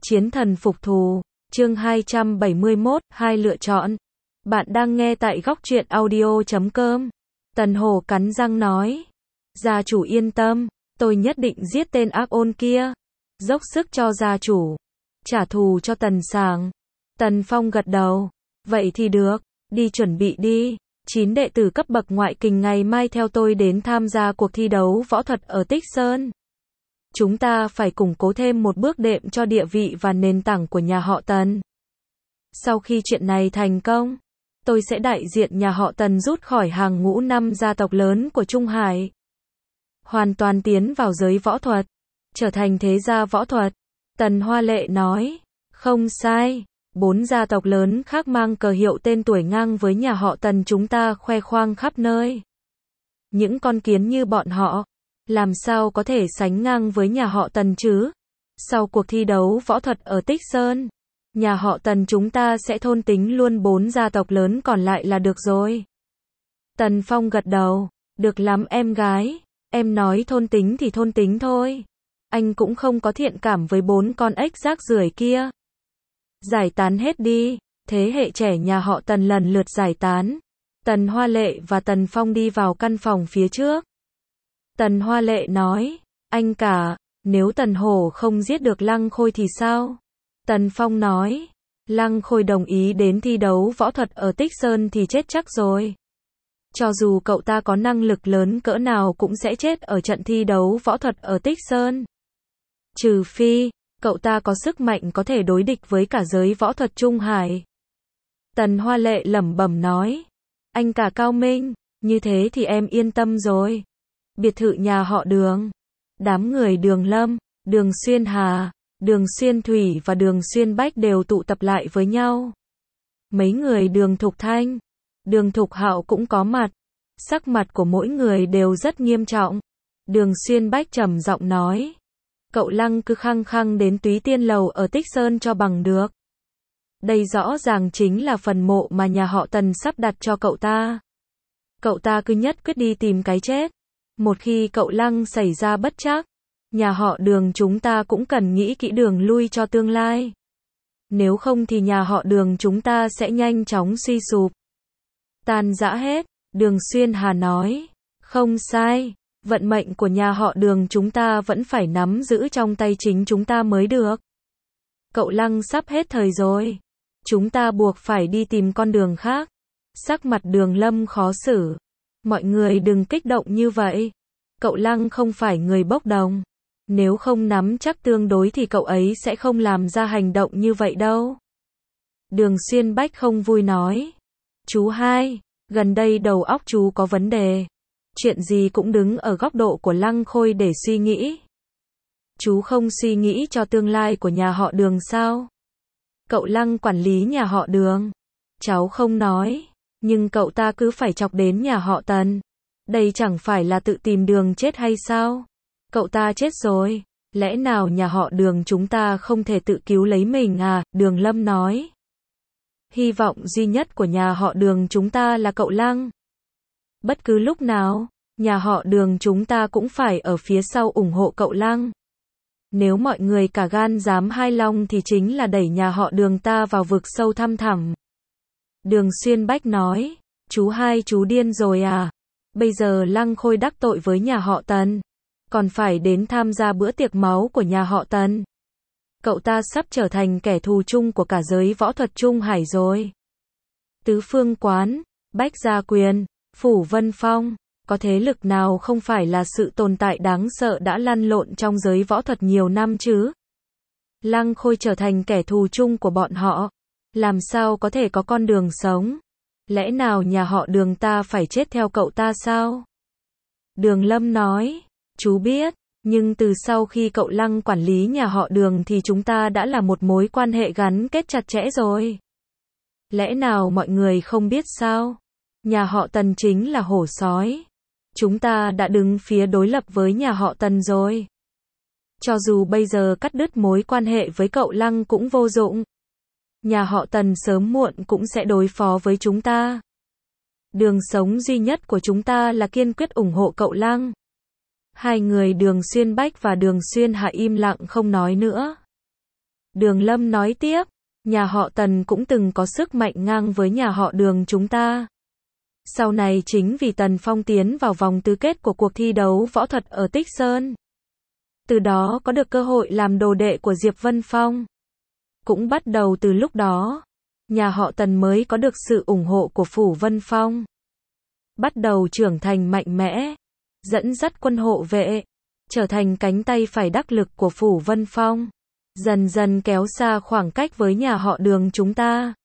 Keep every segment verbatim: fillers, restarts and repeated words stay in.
Chiến thần phục thù, chương hai trăm bảy mươi mốt, hai lựa chọn. Bạn đang nghe tại góc truyện audio chấm com. Tần Hổ cắn răng nói. Gia chủ yên tâm, tôi nhất định giết tên ác ôn kia. Dốc sức cho gia chủ. Trả thù cho Tần Sảng. Tần Phong gật đầu. Vậy thì được, đi chuẩn bị đi. Chín đệ tử cấp bậc ngoại kình ngày mai theo tôi đến tham gia cuộc thi đấu võ thuật ở Tích Sơn. Chúng ta phải củng cố thêm một bước đệm cho địa vị và nền tảng của nhà họ Tần. Sau khi chuyện này thành công, tôi sẽ đại diện nhà họ Tần rút khỏi hàng ngũ năm gia tộc lớn của Trung Hải. Hoàn toàn tiến vào giới võ thuật, trở thành thế gia võ thuật. Tần Hoa Lệ nói, không sai, bốn gia tộc lớn khác mang cờ hiệu tên tuổi ngang với nhà họ Tần chúng ta khoe khoang khắp nơi. Những con kiến như bọn họ, làm sao có thể sánh ngang với nhà họ Tần chứ? Sau cuộc thi đấu võ thuật ở Tích Sơn, nhà họ Tần chúng ta sẽ thôn tính luôn bốn gia tộc lớn còn lại là được rồi. Tần Phong gật đầu, được lắm em gái, em nói thôn tính thì thôn tính thôi. Anh cũng không có thiện cảm với bốn con ếch rác rưởi kia. Giải tán hết đi, thế hệ trẻ nhà họ Tần lần lượt giải tán. Tần Hoa Lệ và Tần Phong đi vào căn phòng phía trước. Tần Hoa Lệ nói, anh cả, nếu Tần Hổ không giết được Lăng Khôi thì sao? Tần Phong nói, Lăng Khôi đồng ý đến thi đấu võ thuật ở Tích Sơn thì chết chắc rồi. Cho dù cậu ta có năng lực lớn cỡ nào cũng sẽ chết ở trận thi đấu võ thuật ở Tích Sơn. Trừ phi, cậu ta có sức mạnh có thể đối địch với cả giới võ thuật Trung Hải. Tần Hoa Lệ lẩm bẩm nói, anh cả cao minh, như thế thì em yên tâm rồi. Biệt thự nhà họ Đường, đám người Đường Lâm, Đường Xuyên Hà, Đường Xuyên Thủy và Đường Xuyên Bách đều tụ tập lại với nhau. Mấy người Đường Thục Thanh, Đường Thục Hạo cũng có mặt. Sắc mặt của mỗi người đều rất nghiêm trọng. Đường Xuyên Bách trầm giọng nói, cậu Lăng cứ khăng khăng đến Túy Tiên Lầu ở Tích Sơn cho bằng được. Đây rõ ràng chính là phần mộ mà nhà họ Tần sắp đặt cho cậu ta. Cậu ta cứ nhất quyết đi tìm cái chết. Một khi cậu Lăng xảy ra bất trắc, nhà họ Đường chúng ta cũng cần nghĩ kỹ đường lui cho tương lai. Nếu không thì nhà họ Đường chúng ta sẽ nhanh chóng suy sụp, tan rã hết. Đường Xuyên Hà nói, không sai, vận mệnh của nhà họ Đường chúng ta vẫn phải nắm giữ trong tay chính chúng ta mới được. Cậu Lăng sắp hết thời rồi, chúng ta buộc phải đi tìm con đường khác. Sắc mặt Đường Lâm khó xử. Mọi người đừng kích động như vậy. Cậu Lăng không phải người bốc đồng. Nếu không nắm chắc tương đối thì cậu ấy sẽ không làm ra hành động như vậy đâu. Đường Xuyên Bách không vui nói. Chú hai, gần đây đầu óc chú có vấn đề. Chuyện gì cũng đứng ở góc độ của Lăng Khôi để suy nghĩ. Chú không suy nghĩ cho tương lai của nhà họ Đường sao? Cậu Lăng quản lý nhà họ Đường. Cháu không nói. Nhưng cậu ta cứ phải chọc đến nhà họ Tần. Đây chẳng phải là tự tìm đường chết hay sao? Cậu ta chết rồi. Lẽ nào nhà họ Đường chúng ta không thể tự cứu lấy mình à? Đường Lâm nói. Hy vọng duy nhất của nhà họ Đường chúng ta là cậu Lăng. Bất cứ lúc nào, nhà họ Đường chúng ta cũng phải ở phía sau ủng hộ cậu Lăng. Nếu mọi người cả gan dám hai long thì chính là đẩy nhà họ Đường ta vào vực sâu thăm thẳm. Đường Xuyên Bách nói, chú hai chú điên rồi à? Bây giờ Lăng Khôi đắc tội với nhà họ Tần, còn phải đến tham gia bữa tiệc máu của nhà họ Tần. Cậu ta sắp trở thành kẻ thù chung của cả giới võ thuật Trung Hải rồi. Tứ Phương Quán, Bách Gia Quyền, Phủ Vân Phong, có thế lực nào không phải là sự tồn tại đáng sợ đã lăn lộn trong giới võ thuật nhiều năm chứ? Lăng Khôi trở thành kẻ thù chung của bọn họ, làm sao có thể có con đường sống? Lẽ nào nhà họ Đường ta phải chết theo cậu ta sao? Đường Lâm nói, chú biết, nhưng từ sau khi cậu Lăng quản lý nhà họ Đường thì chúng ta đã là một mối quan hệ gắn kết chặt chẽ rồi. Lẽ nào mọi người không biết sao? Nhà họ Tần chính là hổ sói. Chúng ta đã đứng phía đối lập với nhà họ Tần rồi. Cho dù bây giờ cắt đứt mối quan hệ với cậu Lăng cũng vô dụng. Nhà họ Tần sớm muộn cũng sẽ đối phó với chúng ta. Đường sống duy nhất của chúng ta là kiên quyết ủng hộ cậu Lăng. Hai người Đường Xuyên Bách và Đường Xuyên Hà im lặng không nói nữa. Đường Lâm nói tiếp, nhà họ Tần cũng từng có sức mạnh ngang với nhà họ Đường chúng ta. Sau này chính vì Tần Phong tiến vào vòng tứ kết của cuộc thi đấu võ thuật ở Tích Sơn. Từ đó có được cơ hội làm đồ đệ của Diệp Vân Phong. Cũng bắt đầu từ lúc đó, nhà họ Tần mới có được sự ủng hộ của Phủ Vân Phong. Bắt đầu trưởng thành mạnh mẽ, dẫn dắt quân hộ vệ, trở thành cánh tay phải đắc lực của Phủ Vân Phong. Dần dần kéo xa khoảng cách với nhà họ Đường chúng ta.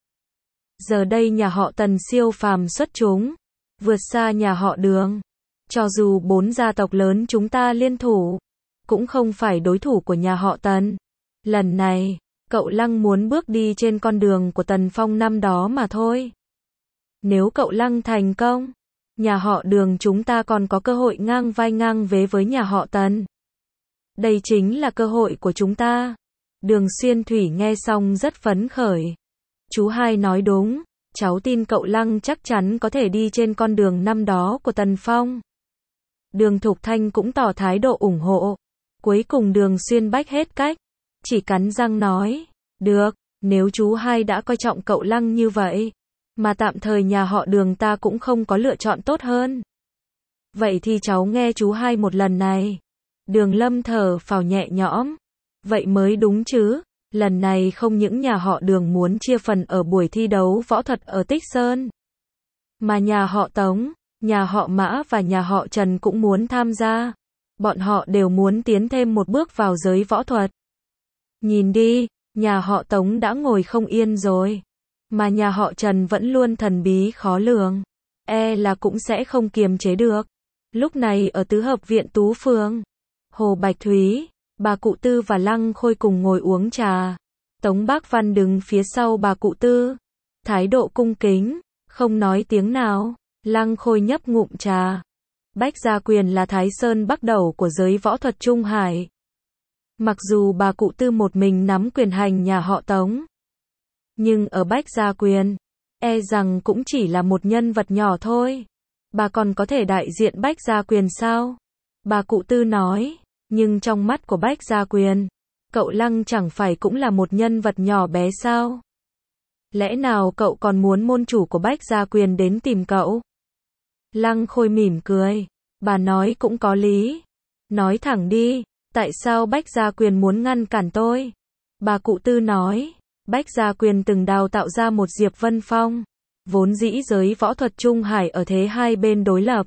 Giờ đây nhà họ Tần siêu phàm xuất chúng, vượt xa nhà họ Đường. Cho dù bốn gia tộc lớn chúng ta liên thủ, cũng không phải đối thủ của nhà họ Tần. Lần này, cậu Lăng muốn bước đi trên con đường của Tần Phong năm đó mà thôi. Nếu cậu Lăng thành công, nhà họ Đường chúng ta còn có cơ hội ngang vai ngang vế với nhà họ Tần. Đây chính là cơ hội của chúng ta. Đường Xuyên Thủy nghe xong rất phấn khởi. Chú hai nói đúng, cháu tin cậu Lăng chắc chắn có thể đi trên con đường năm đó của Tần Phong. Đường Thục Thanh cũng tỏ thái độ ủng hộ. Cuối cùng Đường Xuyên bách hết cách, chỉ cắn răng nói, được, nếu chú hai đã coi trọng cậu Lăng như vậy, mà tạm thời nhà họ Đường ta cũng không có lựa chọn tốt hơn. Vậy thì cháu nghe chú hai một lần này. Đường Lâm thở phào nhẹ nhõm. Vậy mới đúng chứ, lần này không những nhà họ Đường muốn chia phần ở buổi thi đấu võ thuật ở Tích Sơn, mà nhà họ Tống, nhà họ Mã và nhà họ Trần cũng muốn tham gia. Bọn họ đều muốn tiến thêm một bước vào giới võ thuật. Nhìn đi, nhà họ Tống đã ngồi không yên rồi, mà nhà họ Trần vẫn luôn thần bí khó lường, e là cũng sẽ không kiềm chế được. Lúc này ở tứ hợp viện Tú Phương, Hồ Bạch Thúy, bà cụ Tư và Lăng Khôi cùng ngồi uống trà. Tống Bác Văn đứng phía sau bà cụ Tư, thái độ cung kính, không nói tiếng nào. Lăng Khôi nhấp ngụm trà. Bách Gia Quyền là Thái Sơn Bắc Đầu của giới võ thuật Trung Hải. Mặc dù bà cụ Tư một mình nắm quyền hành nhà họ Tống, nhưng ở Bách Gia Quyền, e rằng cũng chỉ là một nhân vật nhỏ thôi. Bà còn có thể đại diện Bách Gia Quyền sao? Bà cụ Tư nói, nhưng trong mắt của Bách Gia Quyền, cậu Lăng chẳng phải cũng là một nhân vật nhỏ bé sao? Lẽ nào cậu còn muốn môn chủ của Bách Gia Quyền đến tìm cậu? Lăng Khôi mỉm cười, bà nói cũng có lý. Nói thẳng đi, tại sao Bách Gia Quyền muốn ngăn cản tôi? Bà cụ Tư nói, Bách Gia Quyền từng đào tạo ra một Diệp Vân Phong, vốn dĩ giới võ thuật Trung Hải ở thế hai bên đối lập.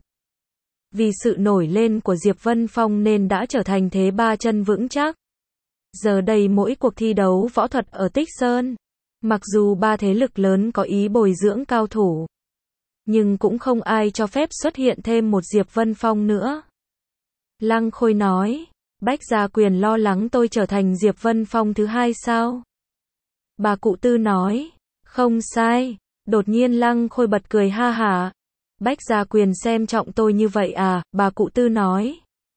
Vì sự nổi lên của Diệp Vân Phong nên đã trở thành thế ba chân vững chắc. Giờ đây mỗi cuộc thi đấu võ thuật ở Tích Sơn, mặc dù ba thế lực lớn có ý bồi dưỡng cao thủ, nhưng cũng không ai cho phép xuất hiện thêm một Diệp Vân Phong nữa. Lăng Khôi nói, Bách Gia Quyền lo lắng tôi trở thành Diệp Vân Phong thứ hai sao? Bà cụ Tư nói, không sai. Đột nhiên Lăng Khôi bật cười ha hả. Bách Gia Quyền xem trọng tôi như vậy à? Bà cụ Tư nói,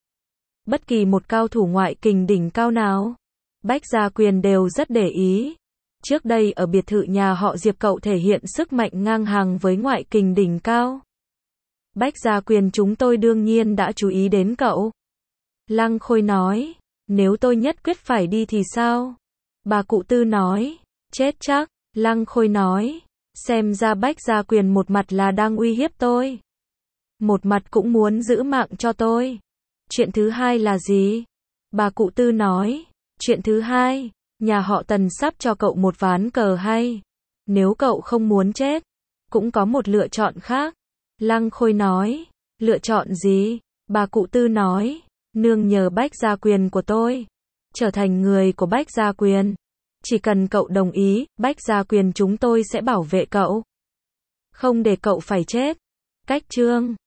bất kỳ một cao thủ ngoại kình đỉnh cao nào, Bách Gia Quyền đều rất để ý. Trước đây ở biệt thự nhà họ Diệp cậu thể hiện sức mạnh ngang hàng với ngoại kình đỉnh cao. Bách Gia Quyền chúng tôi đương nhiên đã chú ý đến cậu. Lăng Khôi nói, nếu tôi nhất quyết phải đi thì sao? Bà cụ Tư nói, chết chắc. Lăng Khôi nói, xem ra Bách Gia Quyền một mặt là đang uy hiếp tôi, một mặt cũng muốn giữ mạng cho tôi. Chuyện thứ hai là gì? Bà cụ Tư nói, chuyện thứ hai, nhà họ Tần sắp cho cậu một ván cờ hay. Nếu cậu không muốn chết, cũng có một lựa chọn khác. Lăng Khôi nói, lựa chọn gì? Bà cụ Tư nói, nương nhờ Bách Gia Quyền của tôi, trở thành người của Bách Gia Quyền. Chỉ cần cậu đồng ý, Bách Gia Quyền chúng tôi sẽ bảo vệ cậu, không để cậu phải chết. Cách chương